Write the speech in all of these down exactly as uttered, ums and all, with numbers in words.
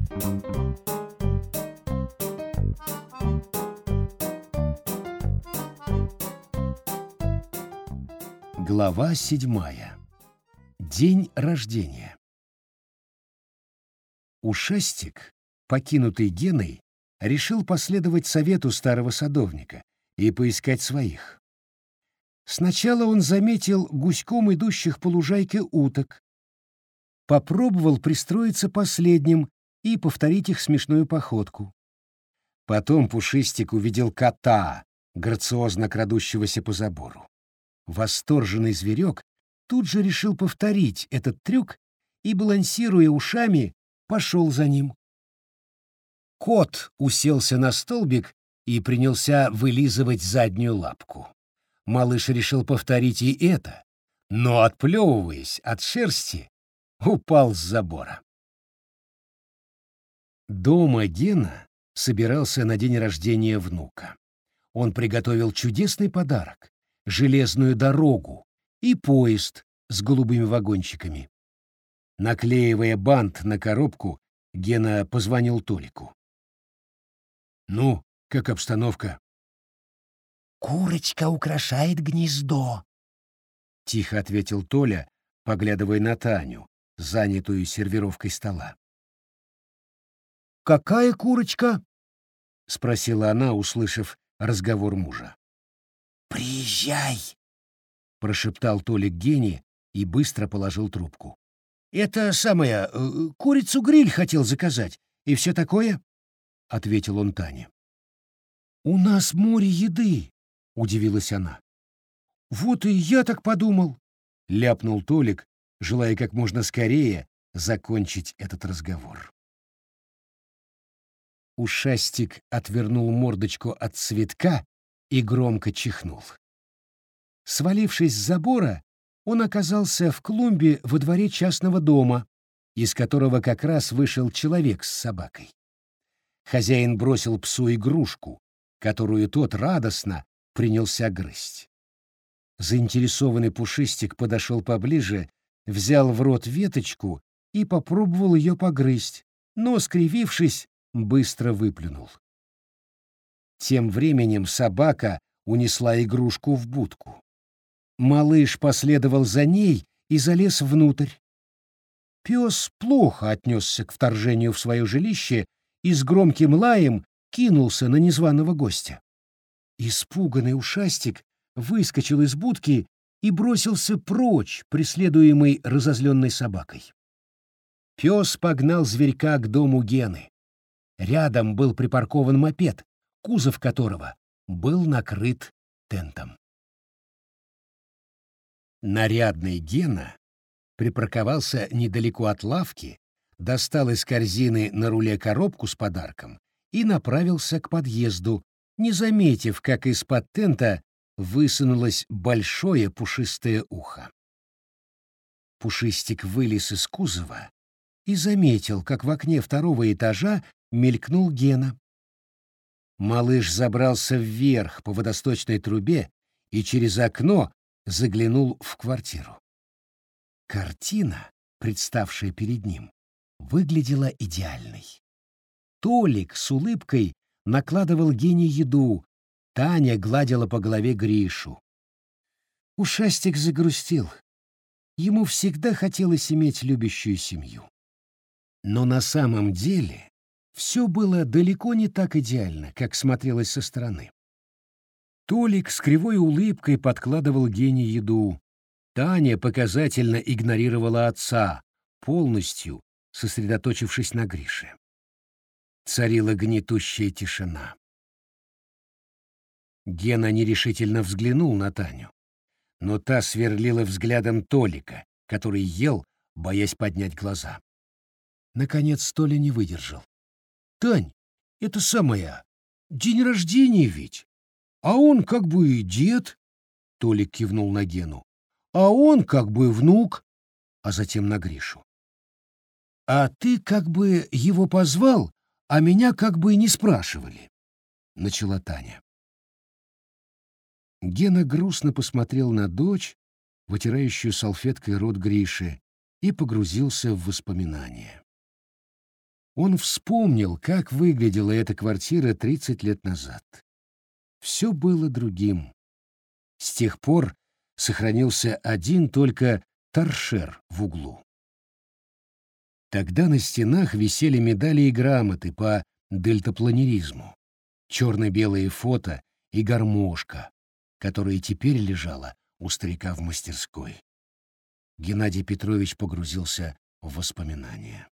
Глава седьмая. День рождения. Ушастик, покинутый Геной, решил последовать совету старого садовника и поискать своих. Сначала он заметил гуськом идущих по лужайке уток, попробовал пристроиться последним и повторить их смешную походку. Потом Пушистик увидел кота, грациозно крадущегося по забору. Восторженный зверек тут же решил повторить этот трюк и, балансируя ушами, пошел за ним. Кот уселся на столбик и принялся вылизывать заднюю лапку. Малыш решил повторить и это, но, отплевываясь от шерсти, упал с забора. Дома Гена собирался на день рождения внука. Он приготовил чудесный подарок — железную дорогу и поезд с голубыми вагончиками. Наклеивая бант на коробку, Гена позвонил Толику. «Ну, как обстановка?» «Курочка украшает гнездо», — тихо ответил Толя, поглядывая на Таню, занятую сервировкой стола. «Какая курочка?» — спросила она, услышав разговор мужа. «Приезжай», — прошептал Толик Гене и быстро положил трубку. «Это самое, э, курицу-гриль хотел заказать, и все такое?» — ответил он Тане. «У нас море еды», — удивилась она. «Вот и я так подумал», — ляпнул Толик, желая как можно скорее закончить этот разговор. Ушастик отвернул мордочку от цветка и громко чихнул. Свалившись с забора, он оказался в клумбе во дворе частного дома, из которого как раз вышел человек с собакой. Хозяин бросил псу игрушку, которую тот радостно принялся грызть. Заинтересованный Пушистик подошел поближе, взял в рот веточку и попробовал ее погрызть, но, скривившись, быстро выплюнул. Тем временем собака унесла игрушку в будку. Малыш последовал за ней и залез внутрь. Пес плохо отнесся к вторжению в свое жилище и с громким лаем кинулся на незваного гостя. Испуганный Ушастик выскочил из будки и бросился прочь, преследуемый разозленной собакой. Пес погнал зверька к дому Гены. Рядом был припаркован мопед, кузов которого был накрыт тентом. Нарядный Гена припарковался недалеко от лавки, достал из корзины на руле коробку с подарком и направился к подъезду, не заметив, как из-под тента высунулось большое пушистое ухо. Пушистик вылез из кузова и заметил, как в окне второго этажа мелькнул Гена. Малыш забрался вверх по водосточной трубе и через окно заглянул в квартиру. Картина, представшая перед ним, выглядела идеальной. Толик с улыбкой накладывал Гене еду, Таня гладила по голове Гришу. Ушастик загрустил. Ему всегда хотелось иметь любящую семью. Но на самом деле все было далеко не так идеально, как смотрелось со стороны. Толик с кривой улыбкой подкладывал Гене еду. Таня показательно игнорировала отца, полностью сосредоточившись на Грише. Царила гнетущая тишина. Гена нерешительно взглянул на Таню, но та сверлила взглядом Толика, который ел, боясь поднять глаза. Наконец Толя не выдержал. «Тань, это самое, день рождения ведь, а он как бы дед», — Толик кивнул на Гену, «а он как бы внук», а затем на Гришу. «А ты как бы его позвал, а меня как бы не спрашивали», — начала Таня. Гена грустно посмотрел на дочь, вытирающую салфеткой рот Гриши, и погрузился в воспоминания. Он вспомнил, как выглядела эта квартира тридцать лет назад. Все было другим. С тех пор сохранился один только торшер в углу. Тогда на стенах висели медали и грамоты по дельтапланеризму, черно-белые фото и гармошка, которая теперь лежала у старика в мастерской. Геннадий Петрович погрузился в воспоминания.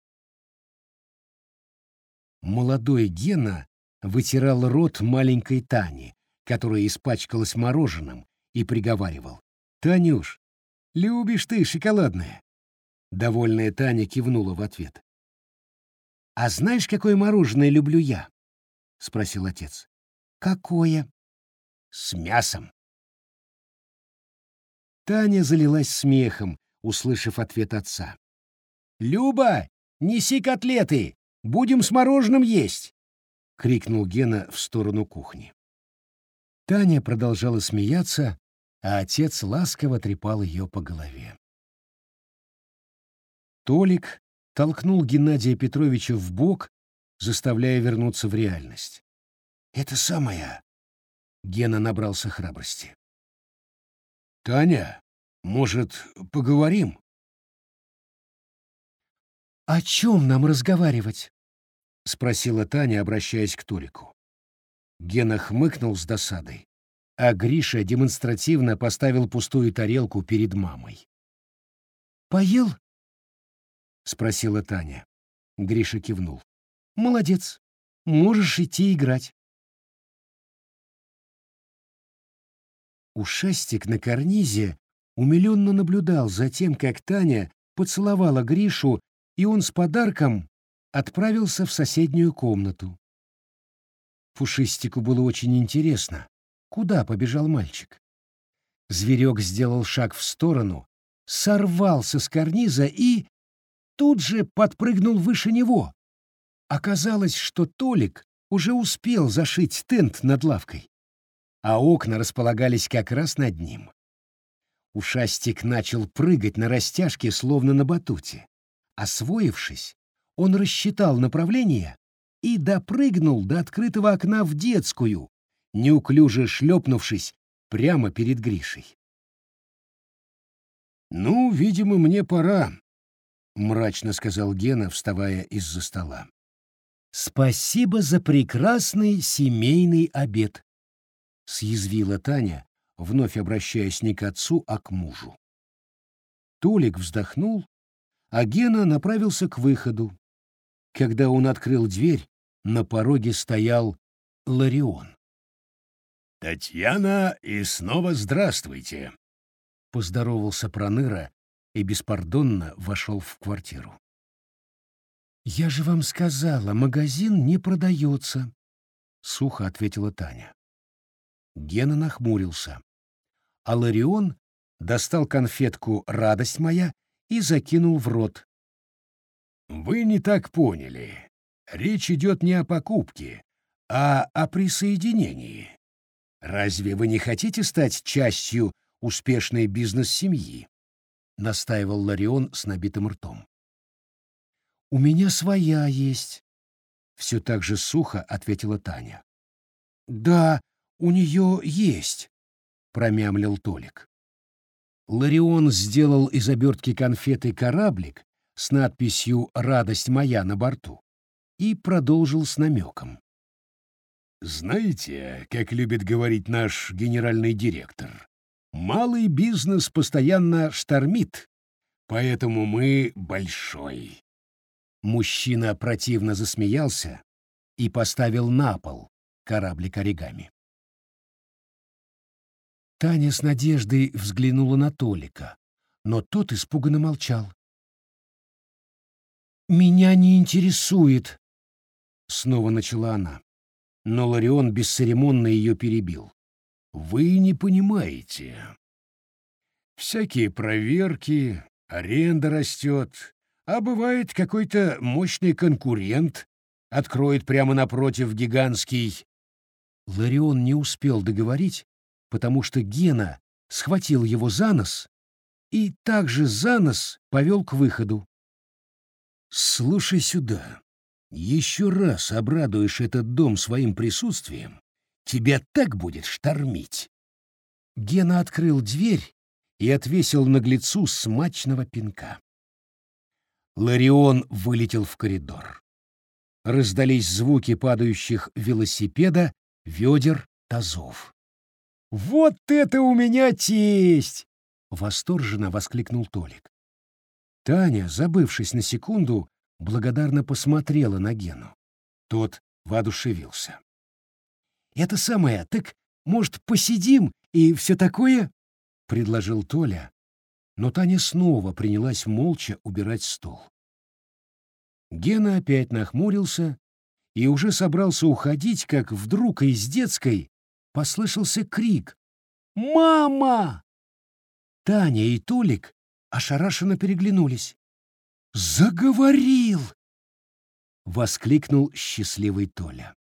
Молодой Гена вытирал рот маленькой Тани, которая испачкалась мороженым, и приговаривал: «Танюш, любишь ты шоколадное?» Довольная Таня кивнула в ответ. «А знаешь, какое мороженое люблю я?» — спросил отец. «Какое?» «С мясом». Таня залилась смехом, услышав ответ отца. «Люба, неси котлеты! Будем с мороженым есть!» — крикнул Гена в сторону кухни. Таня продолжала смеяться, а отец ласково трепал ее по голове. Толик толкнул Геннадия Петровича в бок, заставляя вернуться в реальность. «Это самое...» — Гена набрался храбрости. «Таня, может, поговорим?» «О чем нам разговаривать?» — спросила Таня, обращаясь к Толику. Гена хмыкнул с досадой, а Гриша демонстративно поставил пустую тарелку перед мамой. «Поел?» — спросила Таня. Гриша кивнул. «Молодец. Можешь идти играть». Ушастик на карнизе умиленно наблюдал за тем, как Таня поцеловала Гришу, и он с подарком отправился в соседнюю комнату. Пушистику было очень интересно, куда побежал мальчик. Зверек сделал шаг в сторону, сорвался с карниза и тут же подпрыгнул выше него. Оказалось, что Толик уже успел зашить тент над лавкой, а окна располагались как раз над ним. Ушастик начал прыгать на растяжке, словно на батуте. Освоившись, он рассчитал направление и допрыгнул до открытого окна в детскую, неуклюже шлепнувшись прямо перед Гришей. «Ну, видимо, мне пора», — мрачно сказал Гена, вставая из-за стола. «Спасибо за прекрасный семейный обед», — съязвила Таня, вновь обращаясь не к отцу, а к мужу. Толик вздохнул, а Гена направился к выходу. Когда он открыл дверь, на пороге стоял Ларион. «Татьяна, и снова здравствуйте!» — поздоровался Проныра и беспардонно вошел в квартиру. «Я же вам сказала, магазин не продается», — сухо ответила Таня. Гена нахмурился, а Ларион достал конфетку «Радость моя» и закинул в рот. «Вы не так поняли. Речь идет не о покупке, а о присоединении. Разве вы не хотите стать частью успешной бизнес-семьи?» — настаивал Ларион с набитым ртом. «У меня своя есть», — все так же сухо ответила Таня. «Да, у нее есть», — промямлил Толик. Ларион сделал из обертки конфеты кораблик с надписью «Радость моя» на борту и продолжил с намеком. «Знаете, как любит говорить наш генеральный директор, малый бизнес постоянно штормит, поэтому мы большой». Мужчина противно засмеялся и поставил на пол кораблик оригами. Таня с надеждой взглянула на Толика, но тот испуганно молчал. «Меня не интересует», — снова начала она, но Ларион бесцеремонно ее перебил. «Вы не понимаете. Всякие проверки, аренда растет, а бывает какой-то мощный конкурент откроет прямо напротив гигантский...» Ларион не успел договорить, потому что Гена схватил его за нос и также за нос повел к выходу. «Слушай сюда», Еще раз обрадуешь этот дом своим присутствием, тебя так будет штормить. Гена открыл дверь и отвесил наглецу смачного пинка. Ларион вылетел в коридор. Раздались звуки падающих велосипеда, ведер, тазов. «Вот это у меня тесть!» — восторженно воскликнул Толик. Таня, забывшись на секунду, благодарно посмотрела на Гену. Тот воодушевился. «Это самое, так, может, посидим и все такое?» — предложил Толя, но Таня снова принялась молча убирать стол. Гена опять нахмурился и уже собрался уходить, как вдруг из детской послышался крик: «Мама!» Таня и Толик ошарашенно переглянулись. «Заговорил!» — воскликнул счастливый Толя.